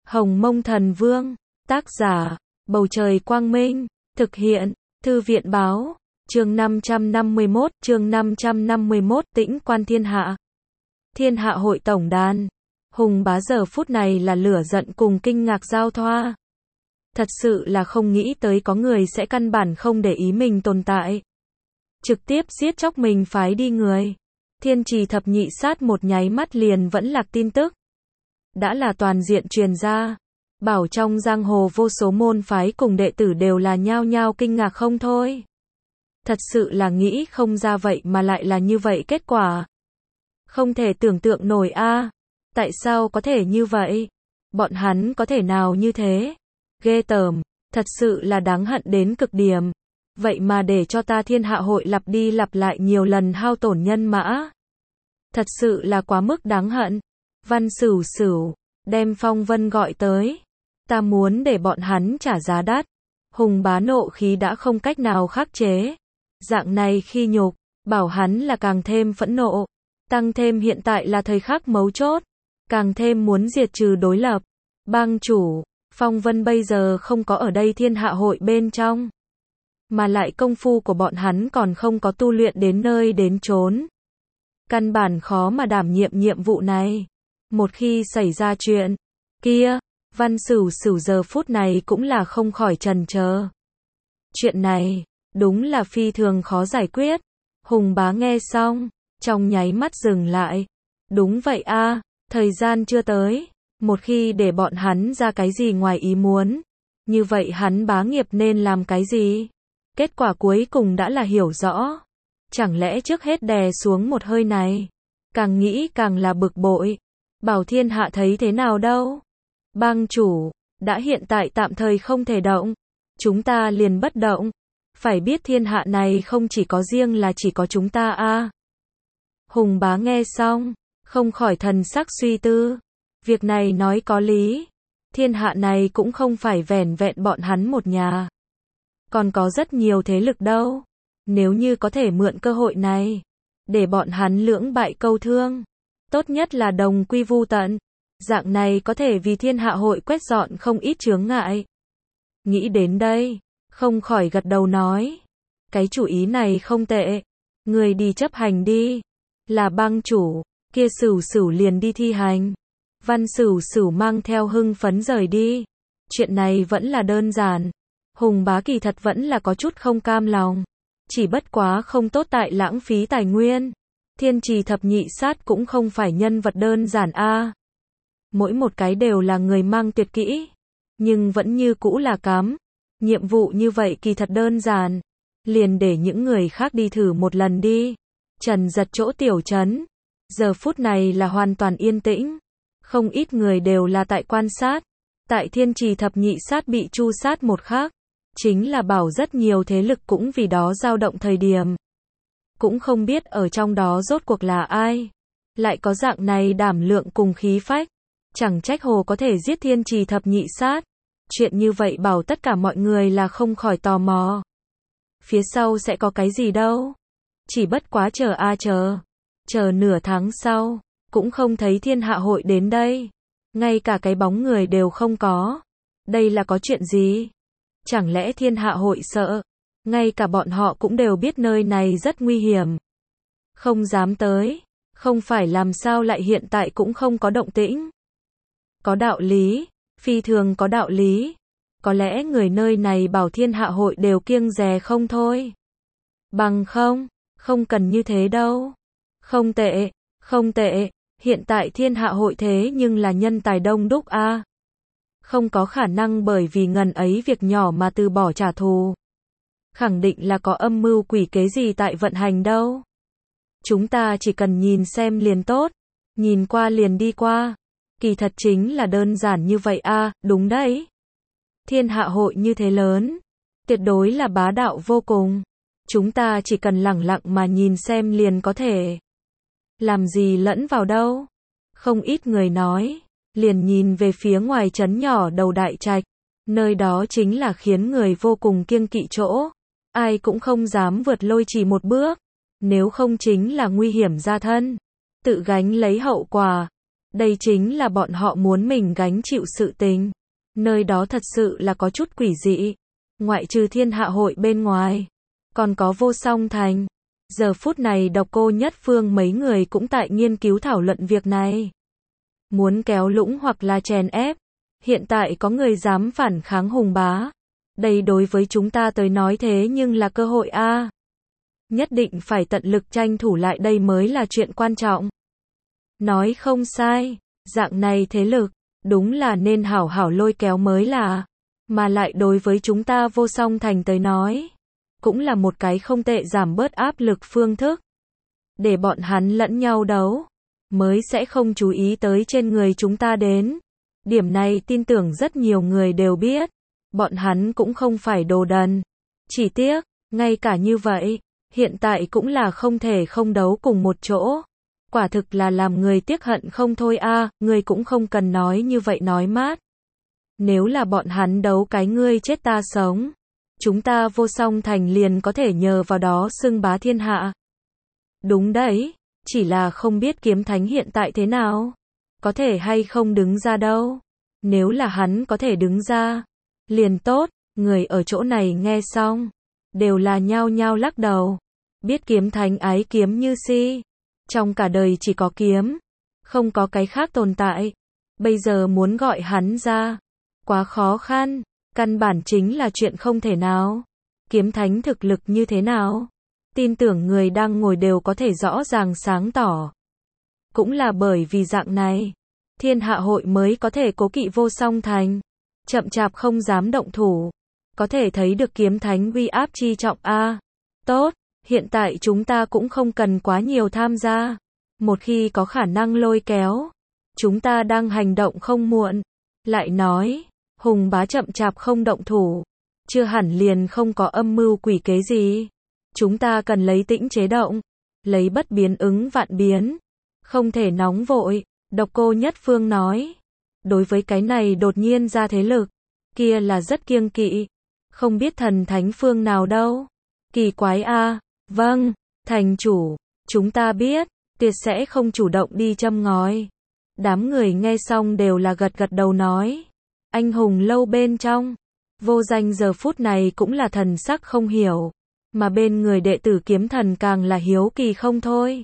Hồng Mông Thần Vương, tác giả, Bầu Trời Quang Minh, thực hiện, Thư viện Báo, chương 551, Tĩnh Quan Thiên Hạ. Thiên Hạ Hội Tổng đàn, Hùng Bá giờ phút này là lửa giận cùng kinh ngạc giao thoa. Thật sự là không nghĩ tới có người sẽ căn bản không để ý mình tồn tại. Trực tiếp giết chóc mình phái đi người. Thiên Trì thập nhị sát một nháy mắt liền vẫn lạc tin tức. Đã là toàn diện truyền ra. Bảo trong giang hồ vô số môn phái cùng đệ tử đều là nhao nhao kinh ngạc không thôi. Thật sự là nghĩ không ra vậy mà lại là như vậy kết quả. Không thể tưởng tượng nổi a. Tại sao có thể như vậy? Bọn hắn có thể nào như thế? Ghê tởm, thật sự là đáng hận đến cực điểm. Vậy mà để cho ta Thiên Hạ Hội lặp đi lặp lại nhiều lần hao tổn nhân mã. Thật sự là quá mức đáng hận. Văn Sửu Sửu, đem Phong Vân gọi tới. Ta muốn để bọn hắn trả giá đắt. Hùng Bá nộ khí đã không cách nào khắc chế. Dạng này khi nhục, bảo hắn là càng thêm phẫn nộ. Tăng thêm hiện tại là thời khắc mấu chốt. Càng thêm muốn diệt trừ đối lập. Bang chủ, Phong Vân bây giờ không có ở đây Thiên Hạ Hội bên trong. Mà lại công phu của bọn hắn còn không có tu luyện đến nơi đến chốn. Căn bản khó mà đảm nhiệm nhiệm vụ này. Một khi xảy ra chuyện kia, Văn Sửu Sửu giờ phút này cũng là không khỏi chần chờ. Chuyện này, đúng là phi thường khó giải quyết. Hùng Bá nghe xong, trong nháy mắt dừng lại. Đúng vậy a, thời gian chưa tới. Một khi để bọn hắn ra cái gì ngoài ý muốn, như vậy hắn bá nghiệp nên làm cái gì? Kết quả cuối cùng đã là hiểu rõ. Chẳng lẽ trước hết đè xuống một hơi này? Càng nghĩ càng là bực bội. Bảo thiên hạ thấy thế nào đâu? Bang chủ, đã hiện tại tạm thời không thể động. Chúng ta liền bất động. Phải biết thiên hạ này không chỉ có riêng là chỉ có chúng ta a. Hùng Bá nghe xong, không khỏi thần sắc suy tư. Việc này nói có lý. Thiên hạ này cũng không phải vẻn vẹn bọn hắn một nhà. Còn có rất nhiều thế lực đâu. Nếu như có thể mượn cơ hội này, để bọn hắn lưỡng bại câu thương. Tốt nhất là đồng quy vu tận. Dạng này có thể vì Thiên Hạ Hội quét dọn không ít chướng ngại. Nghĩ đến đây, không khỏi gật đầu nói. Cái chủ ý này không tệ. Người đi chấp hành đi. Là bang chủ, kia Sửu Sửu liền đi thi hành. Văn Sửu Sửu mang theo hưng phấn rời đi. Chuyện này vẫn là đơn giản. Hùng Bá kỳ thật vẫn là có chút không cam lòng. Chỉ bất quá không tốt tại lãng phí tài nguyên. Thiên Trì thập nhị sát cũng không phải nhân vật đơn giản a. Mỗi một cái đều là người mang tuyệt kỹ. Nhưng vẫn như cũ là cắm. Nhiệm vụ như vậy kỳ thật đơn giản. Liền để những người khác đi thử một lần đi. Trần Giật chỗ tiểu trấn. Giờ phút này là hoàn toàn yên tĩnh. Không ít người đều là tại quan sát. Tại Thiên Trì thập nhị sát bị tru sát một khắc. Chính là bảo rất nhiều thế lực cũng vì đó dao động thời điểm. Cũng không biết ở trong đó rốt cuộc là ai. Lại có dạng này đảm lượng cùng khí phách. Chẳng trách hồ có thể giết Thiên Trì thập nhị sát. Chuyện như vậy bảo tất cả mọi người là không khỏi tò mò. Phía sau sẽ có cái gì đâu. Chỉ bất quá chờ a chờ. Chờ nửa tháng sau. Cũng không thấy Thiên Hạ Hội đến đây. Ngay cả cái bóng người đều không có. Đây là có chuyện gì? Chẳng lẽ Thiên Hạ Hội sợ? Ngay cả bọn họ cũng đều biết nơi này rất nguy hiểm. Không dám tới. Không phải làm sao lại hiện tại cũng không có động tĩnh. Có đạo lý. Phi thường có đạo lý. Có lẽ người nơi này bảo Thiên Hạ Hội đều kiêng dè không thôi. Bằng không. Không cần như thế đâu. Không tệ. Không tệ. Hiện tại Thiên Hạ Hội thế nhưng là nhân tài đông đúc a. Không có khả năng bởi vì ngần ấy việc nhỏ mà từ bỏ trả thù. Khẳng định là có âm mưu quỷ kế gì tại vận hành đâu. Chúng ta chỉ cần nhìn xem liền tốt. Nhìn qua liền đi qua. Kỳ thật chính là đơn giản như vậy a, đúng đấy. Thiên Hạ Hội như thế lớn. Tuyệt đối là bá đạo vô cùng. Chúng ta chỉ cần lẳng lặng mà nhìn xem liền có thể. Làm gì lẫn vào đâu. Không ít người nói. Liền nhìn về phía ngoài trấn nhỏ đầu đại trạch. Nơi đó chính là khiến người vô cùng kiêng kỵ chỗ. Ai cũng không dám vượt lôi chỉ một bước. Nếu không chính là nguy hiểm ra thân. Tự gánh lấy hậu quả. Đây chính là bọn họ muốn mình gánh chịu sự tình. Nơi đó thật sự là có chút quỷ dị. Ngoại trừ Thiên Hạ hội bên ngoài, còn có Vô Song Thành. Giờ phút này Độc Cô Nhất Phương mấy người cũng tại nghiên cứu thảo luận việc này. Muốn kéo lũng hoặc là chèn ép. Hiện tại có người dám phản kháng Hùng Bá. Đây đối với chúng ta tới nói thế nhưng là cơ hội a. Nhất định phải tận lực tranh thủ lại đây mới là chuyện quan trọng. Nói không sai, dạng này thế lực, đúng là nên hảo hảo lôi kéo mới là. Mà lại đối với chúng ta Vô Song Thành tới nói, cũng là một cái không tệ giảm bớt áp lực phương thức. Để bọn hắn lẫn nhau đấu, mới sẽ không chú ý tới trên người chúng ta đến. Điểm này tin tưởng rất nhiều người đều biết. Bọn hắn cũng không phải đồ đần. Chỉ tiếc, ngay cả như vậy, hiện tại cũng là không thể không đấu cùng một chỗ. Quả thực là làm người tiếc hận không thôi a, người cũng không cần nói như vậy nói mát. Nếu là bọn hắn đấu cái ngươi chết ta sống, chúng ta Vô Song Thành liền có thể nhờ vào đó xưng bá thiên hạ. Đúng đấy, chỉ là không biết Kiếm Thánh hiện tại thế nào. Có thể hay không đứng ra đâu. Nếu là hắn có thể đứng ra, liền tốt. Người ở chỗ này nghe xong, đều là nhao nhao lắc đầu. Biết Kiếm Thánh ái kiếm như si. Trong cả đời chỉ có kiếm, không có cái khác tồn tại. Bây giờ muốn gọi hắn ra, quá khó khăn, căn bản chính là chuyện không thể nào. Kiếm Thánh thực lực như thế nào? Tin tưởng người đang ngồi đều có thể rõ ràng sáng tỏ. Cũng là bởi vì dạng này, Thiên Hạ hội mới có thể cố kỵ Vô Song Thành, chậm chạp không dám động thủ. Có thể thấy được Kiếm Thánh uy áp chi trọng a. Tốt, hiện tại chúng ta cũng không cần quá nhiều tham gia. Một khi có khả năng lôi kéo, chúng ta đang hành động không muộn. Lại nói, Hùng Bá chậm chạp không động thủ, chưa hẳn liền không có âm mưu quỷ kế gì. Chúng ta cần lấy tĩnh chế động, lấy bất biến ứng vạn biến. Không thể nóng vội, Độc Cô Nhất Phương nói. Đối với cái này đột nhiên ra thế lực, kia là rất kiêng kỵ. Không biết thần thánh phương nào đâu. Kỳ quái a. Vâng, thành chủ, chúng ta biết, tuyệt sẽ không chủ động đi châm ngòi. Đám người nghe xong đều là gật gật đầu nói. Anh hùng lâu bên trong, Vô Danh giờ phút này cũng là thần sắc không hiểu. Mà bên người đệ tử Kiếm Thần càng là hiếu kỳ không thôi.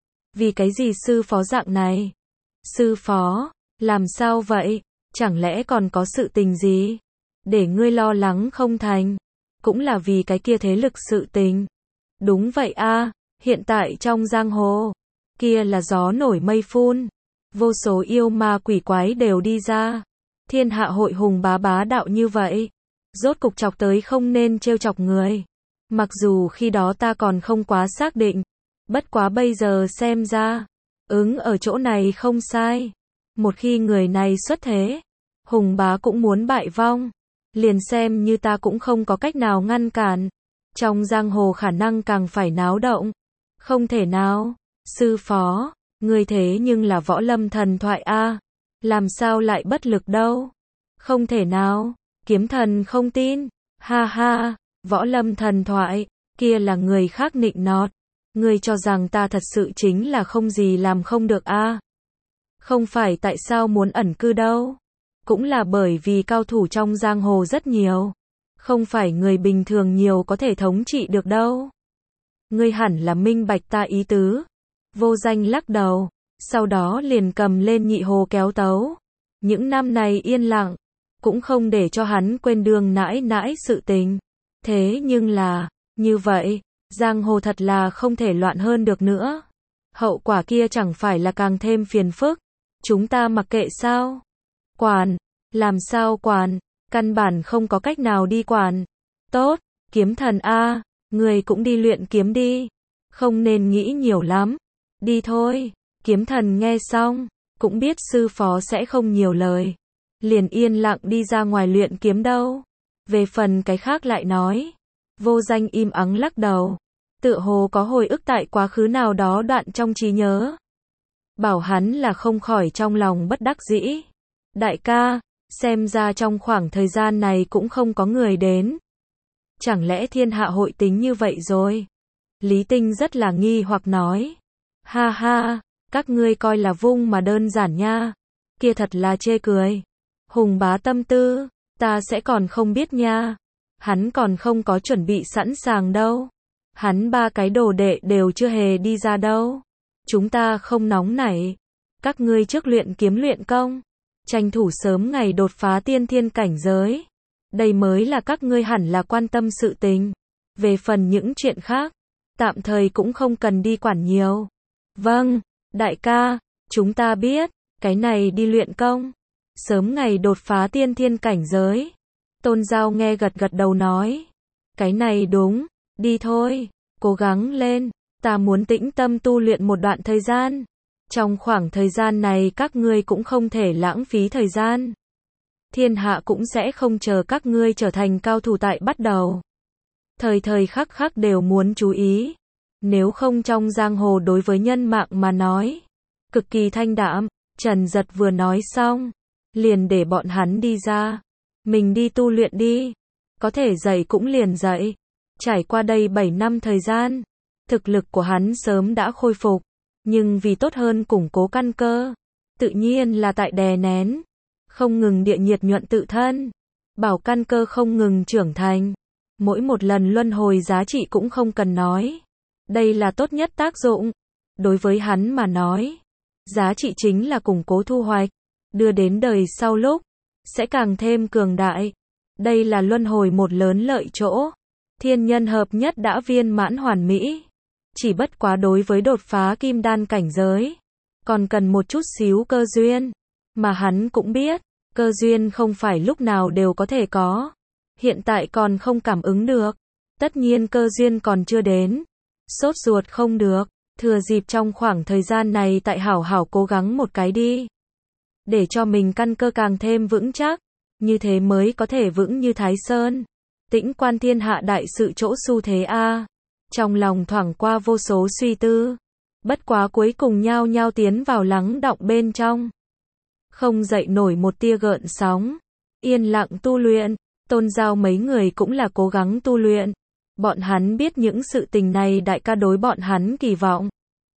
Vì cái gì sư phó dạng này? Sư phó, làm sao vậy? Chẳng lẽ còn có sự tình gì? Để ngươi lo lắng không thành? Cũng là vì cái kia thế lực sự tình. Đúng vậy a, hiện tại trong giang hồ, kia là gió nổi mây phun. Vô số yêu ma quỷ quái đều đi ra. Thiên Hạ hội Hùng Bá bá đạo như vậy. Rốt cục chọc tới không nên trêu chọc người. Mặc dù khi đó ta còn không quá xác định. Bất quá bây giờ xem ra, ứng ở chỗ này không sai. Một khi người này xuất thế, Hùng Bá cũng muốn bại vong. Liền xem như ta cũng không có cách nào ngăn cản. Trong giang hồ khả năng càng phải náo động. Không thể nào. Sư phó, người thế nhưng là võ lâm thần thoại a, làm sao lại bất lực đâu. Không thể nào. Kiếm Thần không tin. Ha ha, võ lâm thần thoại, kia là người khác nịnh nọt. Ngươi cho rằng ta thật sự chính là không gì làm không được a? Không phải tại sao muốn ẩn cư đâu. Cũng là bởi vì cao thủ trong giang hồ rất nhiều. Không phải người bình thường nhiều có thể thống trị được đâu. Ngươi hẳn là minh bạch ta ý tứ. Vô Danh lắc đầu, sau đó liền cầm lên nhị hồ kéo tấu. Những năm này yên lặng, cũng không để cho hắn quên đường nãi nãi sự tình. Thế nhưng là, như vậy, giang hồ thật là không thể loạn hơn được nữa. Hậu quả kia chẳng phải là càng thêm phiền phức. Chúng ta mặc kệ sao? Quản, làm sao quản? Căn bản không có cách nào đi quản. Tốt, Kiếm Thần a, người cũng đi luyện kiếm đi. Không nên nghĩ nhiều lắm. Đi thôi. Kiếm Thần nghe xong, cũng biết sư phó sẽ không nhiều lời. Liền yên lặng đi ra ngoài luyện kiếm đâu. Về phần cái khác lại nói. Vô Danh im ắng lắc đầu. Tựa hồ có hồi ức tại quá khứ nào đó đoạn trong trí nhớ. Bảo hắn là không khỏi trong lòng bất đắc dĩ. Đại ca, xem ra trong khoảng thời gian này cũng không có người đến. Chẳng lẽ Thiên Hạ hội tính như vậy rồi? Lý Tinh rất là nghi hoặc nói. Ha ha, Các ngươi coi là vung mà đơn giản nha. Kia thật là chê cười. Hùng bá tâm tư, ta sẽ còn không biết nha. Hắn còn không có chuẩn bị sẵn sàng đâu. Hắn 3 cái đồ đệ đều chưa hề đi ra đâu. Chúng ta không nóng nảy. Các ngươi trước luyện kiếm luyện công, tranh thủ sớm ngày đột phá tiên thiên cảnh giới. Đây mới là các ngươi hẳn là quan tâm sự tình. Về phần những chuyện khác, tạm thời cũng không cần đi quản nhiều. Vâng, đại ca, chúng ta biết, cái này đi luyện công, sớm ngày đột phá tiên thiên cảnh giới. Tôn Giao nghe gật gật đầu nói, cái này đúng, đi thôi, cố gắng lên, ta muốn tĩnh tâm tu luyện một đoạn thời gian. Trong khoảng thời gian này các ngươi cũng không thể lãng phí thời gian. Thiên hạ cũng sẽ không chờ các ngươi trở thành cao thủ tại bắt đầu. Thời thời khắc khắc đều muốn chú ý. Nếu không trong giang hồ đối với nhân mạng mà nói, cực kỳ thanh đạm. Trần Giật vừa nói xong, liền để bọn hắn đi ra. Mình đi tu luyện đi. Có thể dạy cũng liền dạy. Trải qua đây 7 năm thời gian, thực lực của hắn sớm đã khôi phục. Nhưng vì tốt hơn củng cố căn cơ, tự nhiên là tại đè nén, không ngừng địa nhiệt nhuận tự thân, bảo căn cơ không ngừng trưởng thành. Mỗi một lần luân hồi giá trị cũng không cần nói. Đây là tốt nhất tác dụng. Đối với hắn mà nói, giá trị chính là củng cố thu hoạch, đưa đến đời sau lúc, sẽ càng thêm cường đại. Đây là luân hồi một lớn lợi chỗ. Thiên nhân hợp nhất đã viên mãn hoàn mỹ. Chỉ bất quá đối với đột phá kim đan cảnh giới, còn cần một chút xíu cơ duyên. Mà hắn cũng biết, cơ duyên không phải lúc nào đều có thể có. Hiện tại còn không cảm ứng được. Tất nhiên cơ duyên còn chưa đến. Sốt ruột không được. Thừa dịp trong khoảng thời gian này tại hảo hảo cố gắng một cái đi. Để cho mình căn cơ càng thêm vững chắc. Như thế mới có thể vững như Thái Sơn. Tĩnh quan thiên hạ đại sự chỗ xu thế a. Trong lòng thoảng qua vô số suy tư. Bất quá cuối cùng nhao nhao tiến vào lắng đọng bên trong. Không dậy nổi một tia gợn sóng. Yên lặng tu luyện. Tôn Giao mấy người cũng là cố gắng tu luyện. Bọn hắn biết những sự tình này đại ca đối bọn hắn kỳ vọng.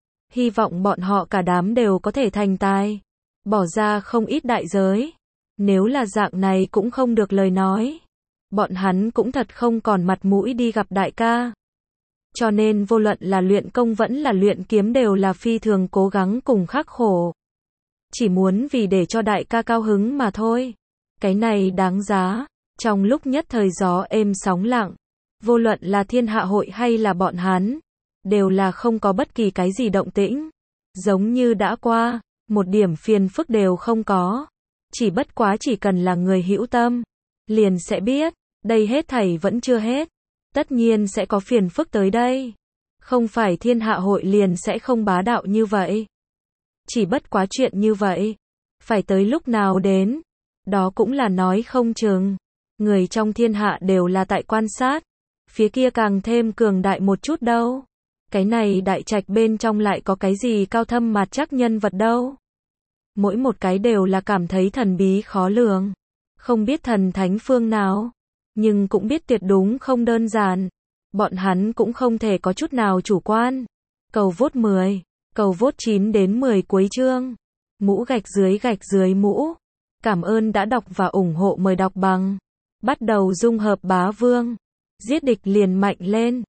Hy vọng bọn họ cả đám đều có thể thành tài. Bỏ ra không ít đại giới. Nếu là dạng này cũng không được lời nói. Bọn hắn cũng thật không còn mặt mũi đi gặp đại ca. Cho nên vô luận là luyện công vẫn là luyện kiếm đều là phi thường cố gắng cùng khắc khổ. Chỉ muốn vì để cho đại ca cao hứng mà thôi. Cái này đáng giá. Trong lúc nhất thời gió êm sóng lặng, vô luận là thiên hạ hội hay là bọn hắn, đều là không có bất kỳ cái gì động tĩnh. Giống như đã qua, một điểm phiền phức đều không có. Chỉ bất quá chỉ cần là người hữu tâm, liền sẽ biết, đây hết thảy vẫn chưa hết. Tất nhiên sẽ có phiền phức tới đây. Không phải thiên hạ hội liền sẽ không bá đạo như vậy. Chỉ bất quá chuyện như vậy, phải tới lúc nào đến, đó cũng là nói không chừng. Người trong thiên hạ đều là tại quan sát, phía kia càng thêm cường đại một chút đâu. Cái này đại trạch bên trong lại có cái gì cao thâm mạt chắc nhân vật đâu. Mỗi một cái đều là cảm thấy thần bí khó lường, không biết thần thánh phương nào, nhưng cũng biết tuyệt đúng không đơn giản. Bọn hắn cũng không thể có chút nào chủ quan. Cầu vote 10, cầu vote 9 đến 10 cuối chương. Mũ gạch dưới mũ. Cảm ơn đã đọc và ủng hộ, mời đọc bằng. Bắt đầu dung hợp bá vương. Giết địch liền mạnh lên.